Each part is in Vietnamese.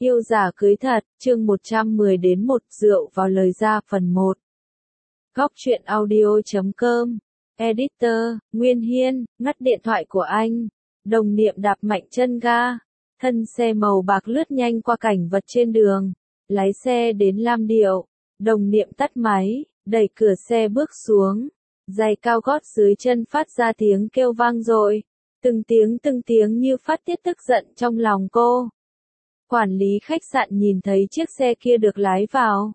Yêu giả cưới thật, chương 110 đến 1 rượu vào lời ra phần 1. Góc truyện audio.com. Editor, Nguyên Hiên, ngắt điện thoại của anh. Đồng niệm đạp mạnh chân ga. Thân xe màu bạc lướt nhanh qua cảnh vật trên đường. Lái xe đến Lam Điệu. Đồng niệm tắt máy, đẩy cửa xe bước xuống. Giày cao gót dưới chân phát ra tiếng kêu vang dội. Từng tiếng như phát tiết tức giận trong lòng cô. Quản lý khách sạn nhìn thấy chiếc xe kia được lái vào.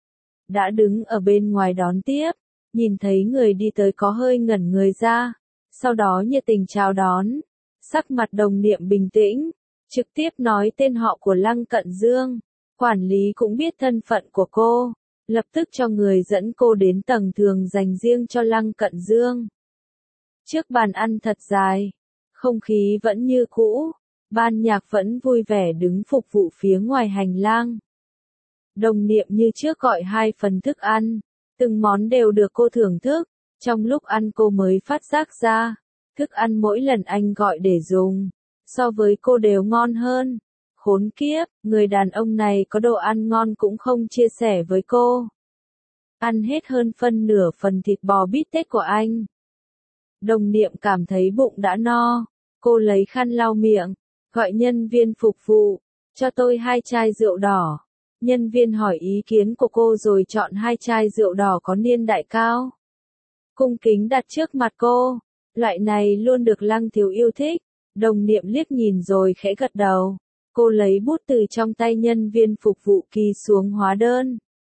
Đã đứng ở bên ngoài đón tiếp, nhìn thấy người đi tới có hơi ngẩn người ra, sau đó nhiệt tình chào đón. Sắc mặt đồng niệm bình tĩnh, trực tiếp nói tên họ của Lăng Cận Dương. Quản lý cũng biết thân phận của cô, lập tức cho người dẫn cô đến tầng thường dành riêng cho Lăng Cận Dương. Trước bàn ăn thật dài, không khí vẫn như cũ. Ban nhạc vẫn vui vẻ đứng phục vụ phía ngoài hành lang. Đồng niệm như trước gọi 2 phần thức ăn, từng món đều được cô thưởng thức. Trong lúc ăn cô mới phát giác ra, thức ăn mỗi lần anh gọi để dùng, so với cô đều ngon hơn. Khốn kiếp, người đàn ông này có đồ ăn ngon cũng không chia sẻ với cô. Ăn hết hơn phân nửa phần thịt bò bít tết của anh. Đồng niệm cảm thấy bụng đã no, cô lấy khăn lau miệng. Gọi nhân viên phục vụ, cho tôi 2 chai rượu đỏ. Nhân viên hỏi ý kiến của cô rồi chọn 2 chai rượu đỏ có niên đại cao. Cung kính đặt trước mặt cô, loại này luôn được Lăng thiếu yêu thích. Đồng niệm liếc nhìn rồi khẽ gật đầu. Cô lấy bút từ trong tay nhân viên phục vụ ký xuống hóa đơn.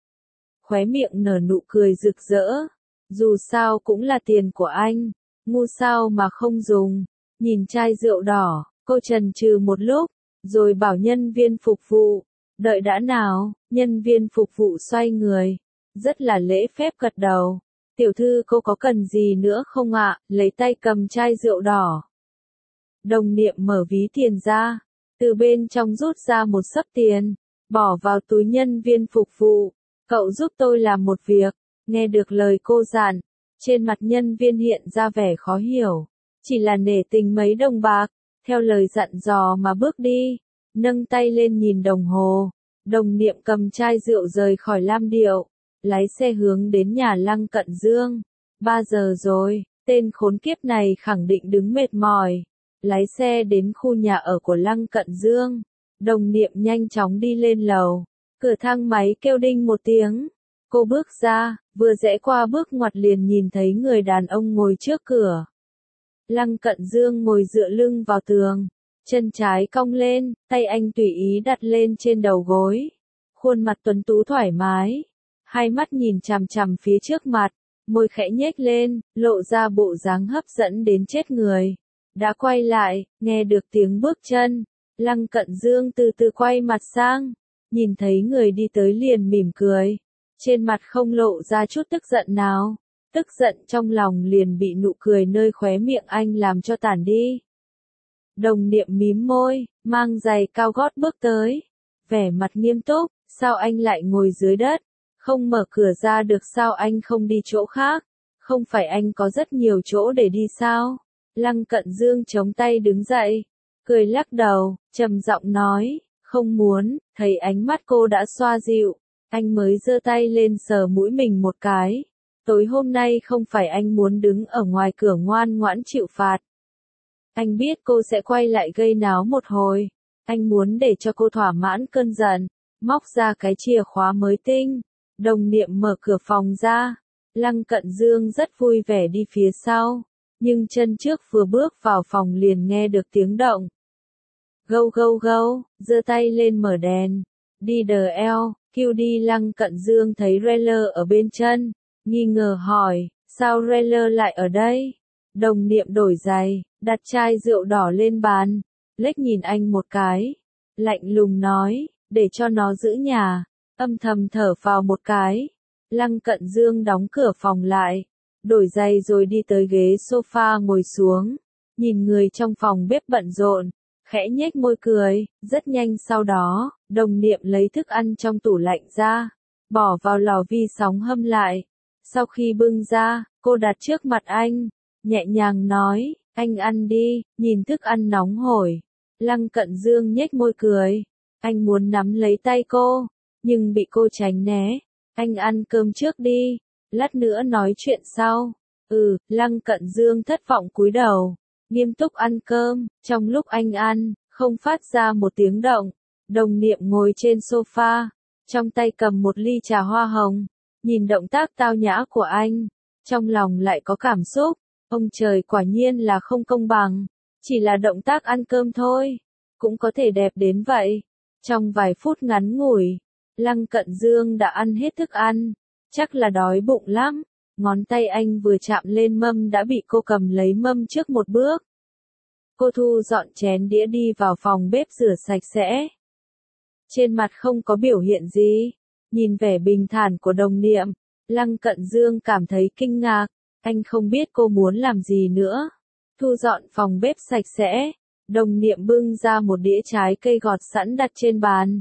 Khóe miệng nở nụ cười rực rỡ. Dù sao cũng là tiền của anh, ngu sao mà không dùng. Nhìn chai rượu đỏ. Cô chần chừ một lúc, rồi bảo nhân viên phục vụ, đợi đã nào. Nhân viên phục vụ xoay người, rất là lễ phép gật đầu. Tiểu thư cô có cần gì nữa không ạ? Lấy tay cầm chai rượu đỏ. Đồng niệm mở ví tiền ra, từ bên trong rút ra một xấp tiền, bỏ vào túi nhân viên phục vụ. Cậu giúp tôi làm một việc. Nghe được lời cô dặn, trên mặt nhân viên hiện ra vẻ khó hiểu, chỉ là nể tình mấy đồng bạc. Theo lời dặn dò mà bước đi, nâng tay lên nhìn đồng hồ. Đồng niệm cầm chai rượu rời khỏi Lam Điệu, lái xe hướng đến nhà Lăng Cận Dương. 3 giờ rồi, tên khốn kiếp này khẳng định đứng mệt mỏi. Lái xe đến khu nhà ở của Lăng Cận Dương. Đồng niệm nhanh chóng đi lên lầu. Cửa thang máy kêu đinh một tiếng. Cô bước ra, vừa rẽ qua bước ngoặt liền nhìn thấy người đàn ông ngồi trước cửa. Lăng Cận Dương ngồi dựa lưng vào tường, chân trái cong lên, tay anh tùy ý đặt lên trên đầu gối. Khuôn mặt tuấn tú thoải mái, hai mắt nhìn chằm chằm phía trước mặt, môi khẽ nhếch lên, lộ ra bộ dáng hấp dẫn đến chết người. Đã quay lại, nghe được tiếng bước chân, Lăng Cận Dương từ từ quay mặt sang, nhìn thấy người đi tới liền mỉm cười, trên mặt không lộ ra chút tức giận nào. Tức giận trong lòng liền bị nụ cười nơi khóe miệng anh làm cho tản đi. Đồng niệm mím môi, mang giày cao gót bước tới. Vẻ mặt nghiêm túc, sao anh lại ngồi dưới đất? Không mở cửa ra được sao anh không đi chỗ khác? Không phải anh có rất nhiều chỗ để đi sao? Lăng Cận Dương chống tay đứng dậy, cười lắc đầu, trầm giọng nói, không muốn. Thấy ánh mắt cô đã xoa dịu, anh mới giơ tay lên sờ mũi mình một cái. Tối hôm nay không phải anh muốn đứng ở ngoài cửa ngoan ngoãn chịu phạt. Anh biết cô sẽ quay lại gây náo một hồi. Anh muốn để cho cô thỏa mãn cơn giận. Móc ra cái chìa khóa mới tinh. Đồng niệm mở cửa phòng ra. Lăng Cận Dương rất vui vẻ đi phía sau. Nhưng chân trước vừa bước vào phòng liền nghe được tiếng động. Gâu gâu gâu, giơ tay lên mở đèn. Đi đờ eo, kêu đi. Lăng Cận Dương thấy Reller ở bên chân. Nghi ngờ hỏi, sao Reller lại ở đây? Đồng niệm đổi giày, đặt chai rượu đỏ lên bàn, lếch nhìn anh một cái, lạnh lùng nói, để cho nó giữ nhà, âm thầm thở phào một cái. Lăng Cận Dương đóng cửa phòng lại, đổi giày rồi đi tới ghế sofa ngồi xuống, nhìn người trong phòng bếp bận rộn, khẽ nhếch môi cười. Rất nhanh sau đó, đồng niệm lấy thức ăn trong tủ lạnh ra, bỏ vào lò vi sóng hâm lại. Sau khi bưng ra, cô đặt trước mặt anh, nhẹ nhàng nói, anh ăn đi. Nhìn thức ăn nóng hổi, Lăng Cận Dương nhếch môi cười. Anh muốn nắm lấy tay cô, nhưng bị cô tránh né. Anh ăn cơm trước đi, lát nữa nói chuyện sau. Lăng Cận Dương thất vọng cúi đầu, nghiêm túc ăn cơm. Trong lúc anh ăn, không phát ra một tiếng động. Đồng Niệm ngồi trên sofa, trong tay cầm một ly trà hoa hồng, nhìn động tác tao nhã của anh, trong lòng lại có cảm xúc. Ông trời quả nhiên là không công bằng, chỉ là động tác ăn cơm thôi, cũng có thể đẹp đến vậy. Trong vài phút ngắn ngủi, Lăng Cận Dương đã ăn hết thức ăn, chắc là đói bụng lắm. Ngón tay anh vừa chạm lên mâm đã bị cô cầm lấy mâm trước một bước. Cô thu dọn chén đĩa đi vào phòng bếp rửa sạch sẽ. Trên mặt không có biểu hiện gì, nhìn vẻ bình thản của Đồng Niệm, Lăng Cận Dương cảm thấy kinh ngạc, anh không biết cô muốn làm gì nữa. Thu dọn phòng bếp sạch sẽ, Đồng Niệm bưng ra một đĩa trái cây gọt sẵn đặt trên bàn.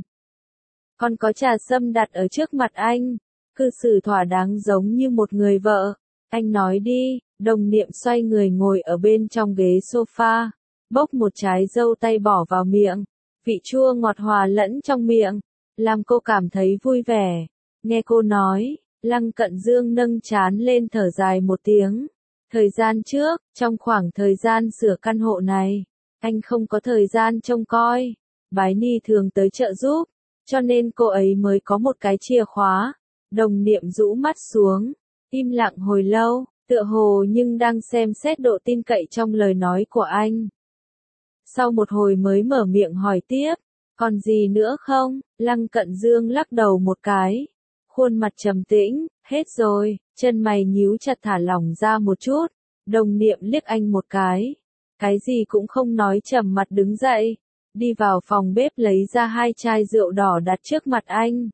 Còn có trà sâm đặt ở trước mặt anh, cư xử thỏa đáng giống như một người vợ. Anh nói đi. Đồng Niệm xoay người ngồi ở bên trong ghế sofa, bốc một trái dâu tây bỏ vào miệng. Vị chua ngọt hòa lẫn trong miệng, làm cô cảm thấy vui vẻ. Nghe cô nói, Lăng Cận Dương nâng trán lên thở dài một tiếng. Thời gian trước, trong khoảng thời gian sửa căn hộ này, anh không có thời gian trông coi. Bái Ni thường tới trợ giúp, cho nên cô ấy mới có một cái chìa khóa. Đồng Niệm rũ mắt xuống, im lặng hồi lâu, tựa hồ nhưng đang xem xét độ tin cậy trong lời nói của anh. Sau một hồi mới mở miệng hỏi tiếp, còn gì nữa không? Lăng Cận Dương lắc đầu một cái, khuôn mặt trầm tĩnh, hết rồi. Chân mày nhíu chặt thả lỏng ra một chút. Đồng Niệm liếc anh một cái gì cũng không nói, trầm mặt đứng dậy, đi vào phòng bếp lấy ra 2 chai rượu đỏ đặt trước mặt anh.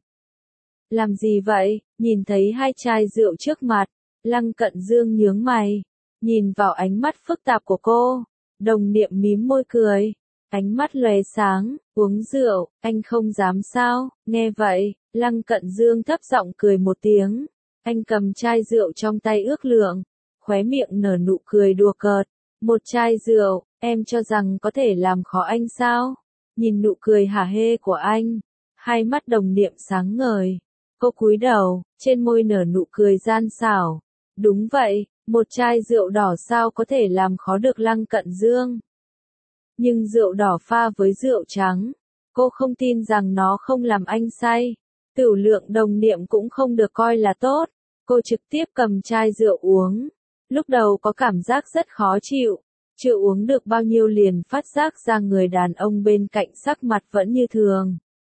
Làm gì vậy? Nhìn thấy 2 chai rượu trước mặt, Lăng Cận Dương nhướng mày, nhìn vào ánh mắt phức tạp của cô. Đồng Niệm mím môi cười, ánh mắt lóe sáng, uống rượu, anh không dám sao? Nghe vậy, Lăng Cận Dương thấp giọng cười một tiếng, anh cầm chai rượu trong tay ước lượng, khóe miệng nở nụ cười đùa cợt. Một chai rượu, em cho rằng có thể làm khó anh sao? Nhìn nụ cười hả hê của anh, hai mắt Đồng Niệm sáng ngời. Cô cúi đầu, trên môi nở nụ cười gian xảo. Đúng vậy, một chai rượu đỏ sao có thể làm khó được Lăng Cận Dương. Nhưng rượu đỏ pha với rượu trắng, cô không tin rằng nó không làm anh say. Tửu lượng Đồng Niệm cũng không được coi là tốt. Cô trực tiếp cầm chai rượu uống. Lúc đầu có cảm giác rất khó chịu, chưa uống được bao nhiêu liền phát giác ra người đàn ông bên cạnh sắc mặt vẫn như thường.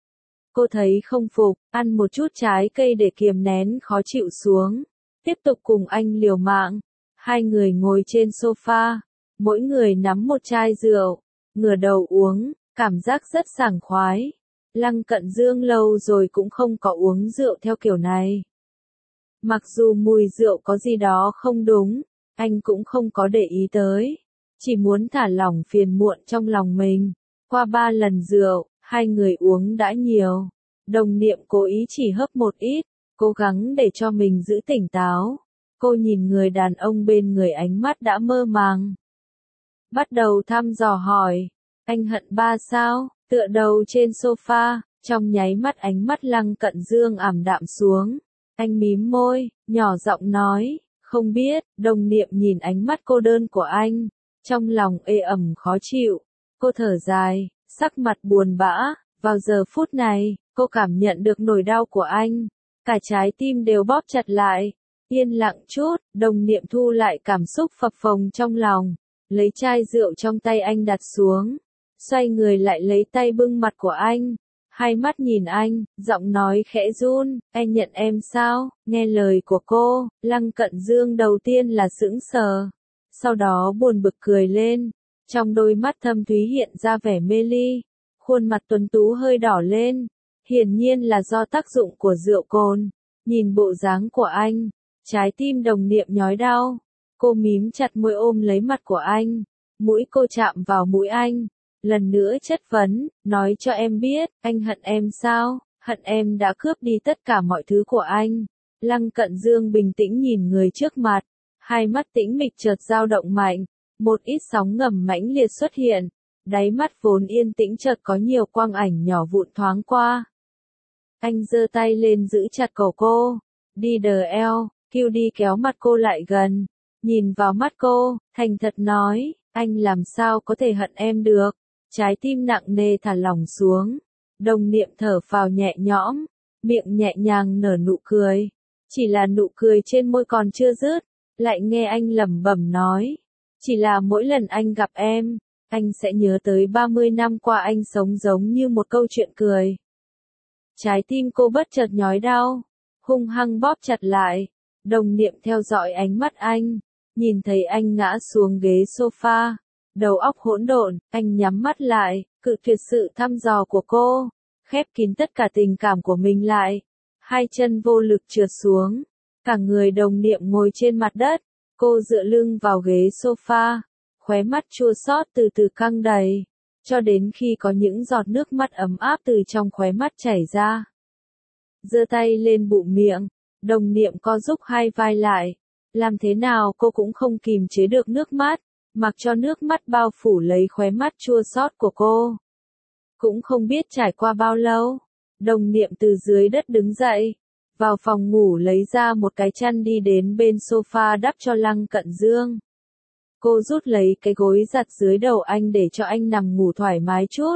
Cô thấy không phục, ăn một chút trái cây để kiềm nén khó chịu xuống, tiếp tục cùng anh liều mạng. Hai người ngồi trên sofa, mỗi người nắm một chai rượu, ngửa đầu uống, cảm giác rất sảng khoái. Lăng Cận Dương lâu rồi cũng không có uống rượu theo kiểu này. Mặc dù mùi rượu có gì đó không đúng, anh cũng không có để ý tới, chỉ muốn thả lỏng phiền muộn trong lòng mình. Qua 3 lần rượu, hai người uống đã nhiều. Đồng Niệm cố ý chỉ hớp một ít, cố gắng để cho mình giữ tỉnh táo. Cô nhìn người đàn ông bên người, ánh mắt đã mơ màng. Bắt đầu thăm dò hỏi, anh hận ba sao? Tựa đầu trên sofa, trong nháy mắt ánh mắt Lăng Cận Dương ảm đạm xuống. Anh mím môi, nhỏ giọng nói, không biết. Đồng Niệm nhìn ánh mắt cô đơn của anh, trong lòng ê ẩm khó chịu. Cô thở dài, sắc mặt buồn bã. Vào giờ phút này, cô cảm nhận được nỗi đau của anh, cả trái tim đều bóp chặt lại. Yên lặng chút, Đồng Niệm thu lại cảm xúc phập phồng trong lòng, lấy chai rượu trong tay anh đặt xuống, xoay người lại lấy tay bưng mặt của anh, hai mắt nhìn anh, giọng nói khẽ run, anh nhận em sao? Nghe lời của cô, Lăng Cận Dương đầu tiên là sững sờ, sau đó buồn bực cười lên, trong đôi mắt thâm thúy hiện ra vẻ mê ly, khuôn mặt tuấn tú hơi đỏ lên, hiển nhiên là do tác dụng của rượu cồn. Nhìn bộ dáng của anh, trái tim Đồng Niệm nhói đau, cô mím chặt môi ôm lấy mặt của anh, mũi cô chạm vào mũi anh, lần nữa chất vấn, nói cho em biết, anh hận em sao? Hận em đã cướp đi tất cả mọi thứ của anh. Lăng Cận Dương bình tĩnh nhìn người trước mặt, hai mắt tĩnh mịch chợt dao động mạnh, một ít sóng ngầm mãnh liệt xuất hiện, Đáy mắt vốn yên tĩnh chợt có nhiều quang ảnh nhỏ vụn thoáng qua. Anh giơ tay lên giữ chặt cổ cô. Đi đờ eo, QD kéo mặt cô lại gần. Nhìn vào mắt cô, thành thật nói, anh làm sao có thể hận em được. Trái tim nặng nề thả lỏng xuống. Đồng Niệm thở phào nhẹ nhõm, miệng nhẹ nhàng nở nụ cười. Chỉ là nụ cười trên môi còn chưa dứt, lại nghe anh lẩm bẩm nói. Chỉ là mỗi lần anh gặp em, anh sẽ nhớ tới 30 năm qua anh sống giống như một câu chuyện cười. Trái tim cô bất chợt nhói đau, hung hăng bóp chặt lại. Đồng Niệm theo dõi ánh mắt anh, nhìn thấy anh ngã xuống ghế sofa, đầu óc hỗn độn, anh nhắm mắt lại, cự tuyệt sự thăm dò của cô, khép kín tất cả tình cảm của mình lại. Hai chân vô lực trượt xuống, cả người Đồng Niệm ngồi trên mặt đất, cô dựa lưng vào ghế sofa, khóe mắt chua xót từ từ căng đầy, cho đến khi có những giọt nước mắt ấm áp từ trong khóe mắt chảy ra. Giơ tay lên bụng miệng, Đồng Niệm co rúm hai vai lại, làm thế nào cô cũng không kìm chế được nước mắt, mặc cho nước mắt bao phủ lấy khóe mắt chua xót của cô. Cũng không biết trải qua bao lâu, Đồng Niệm từ dưới đất đứng dậy, vào phòng ngủ lấy ra một cái chăn đi đến bên sofa đắp cho Lăng Cận Dương. Cô rút lấy cái gối giặt dưới đầu anh để cho anh nằm ngủ thoải mái chút.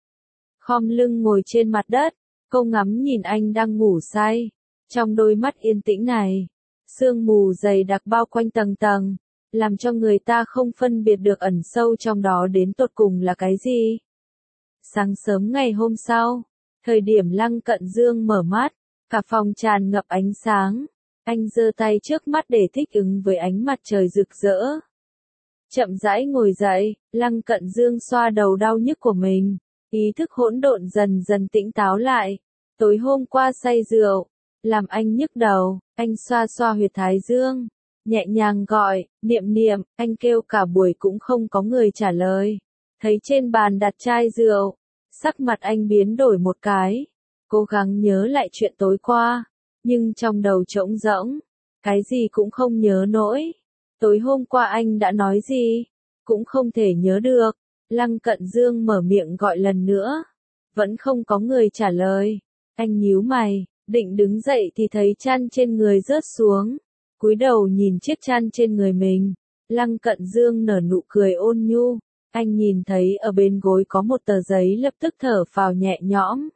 Khom lưng ngồi trên mặt đất, cô ngắm nhìn anh đang ngủ say. Trong đôi mắt yên tĩnh này, sương mù dày đặc bao quanh tầng tầng, làm cho người ta không phân biệt được ẩn sâu trong đó đến tột cùng là cái gì. Sáng sớm ngày hôm sau, thời điểm Lăng Cận Dương mở mắt, cả phòng tràn ngập ánh sáng. Anh giơ tay trước mắt để thích ứng với ánh mặt trời rực rỡ. Chậm rãi ngồi dậy, Lăng Cận Dương xoa đầu đau nhức của mình, ý thức hỗn độn dần dần tỉnh táo lại. Tối hôm qua say rượu, làm anh nhức đầu, anh xoa xoa huyệt thái dương, nhẹ nhàng gọi, Niệm Niệm, anh kêu cả buổi cũng không có người trả lời. Thấy trên bàn đặt chai rượu, sắc mặt anh biến đổi một cái, cố gắng nhớ lại chuyện tối qua, nhưng trong đầu trống rỗng, cái gì cũng không nhớ nổi. Tối hôm qua anh đã nói gì, cũng không thể nhớ được. Lăng Cận Dương mở miệng gọi lần nữa, vẫn không có người trả lời. Anh nhíu mày, định đứng dậy thì thấy chăn trên người rớt xuống, cúi đầu nhìn chiếc chăn trên người mình. Lăng Cận Dương nở nụ cười ôn nhu, anh nhìn thấy ở bên gối có một tờ giấy lập tức thở phào nhẹ nhõm.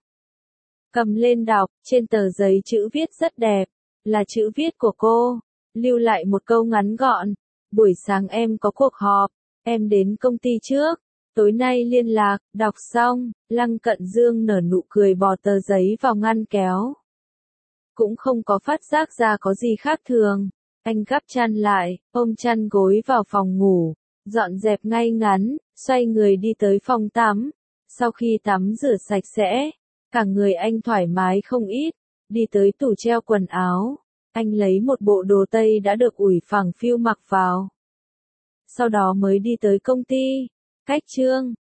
Cầm lên đọc, trên tờ giấy chữ viết rất đẹp, là chữ viết của cô, lưu lại một câu ngắn gọn, buổi sáng em có cuộc họp, em đến công ty trước, tối nay liên lạc. Đọc xong, Lăng Cận Dương nở nụ cười bỏ tờ giấy vào ngăn kéo. Cũng không có phát giác ra có gì khác thường, anh gắp chăn lại, ôm chăn gối vào phòng ngủ, dọn dẹp ngay ngắn, xoay người đi tới phòng tắm. Sau khi tắm rửa sạch sẽ, cả người anh thoải mái không ít, đi tới tủ treo quần áo, anh lấy một bộ đồ tây đã được ủi phẳng phiu mặc vào. Sau đó mới đi tới công ty. Cách chương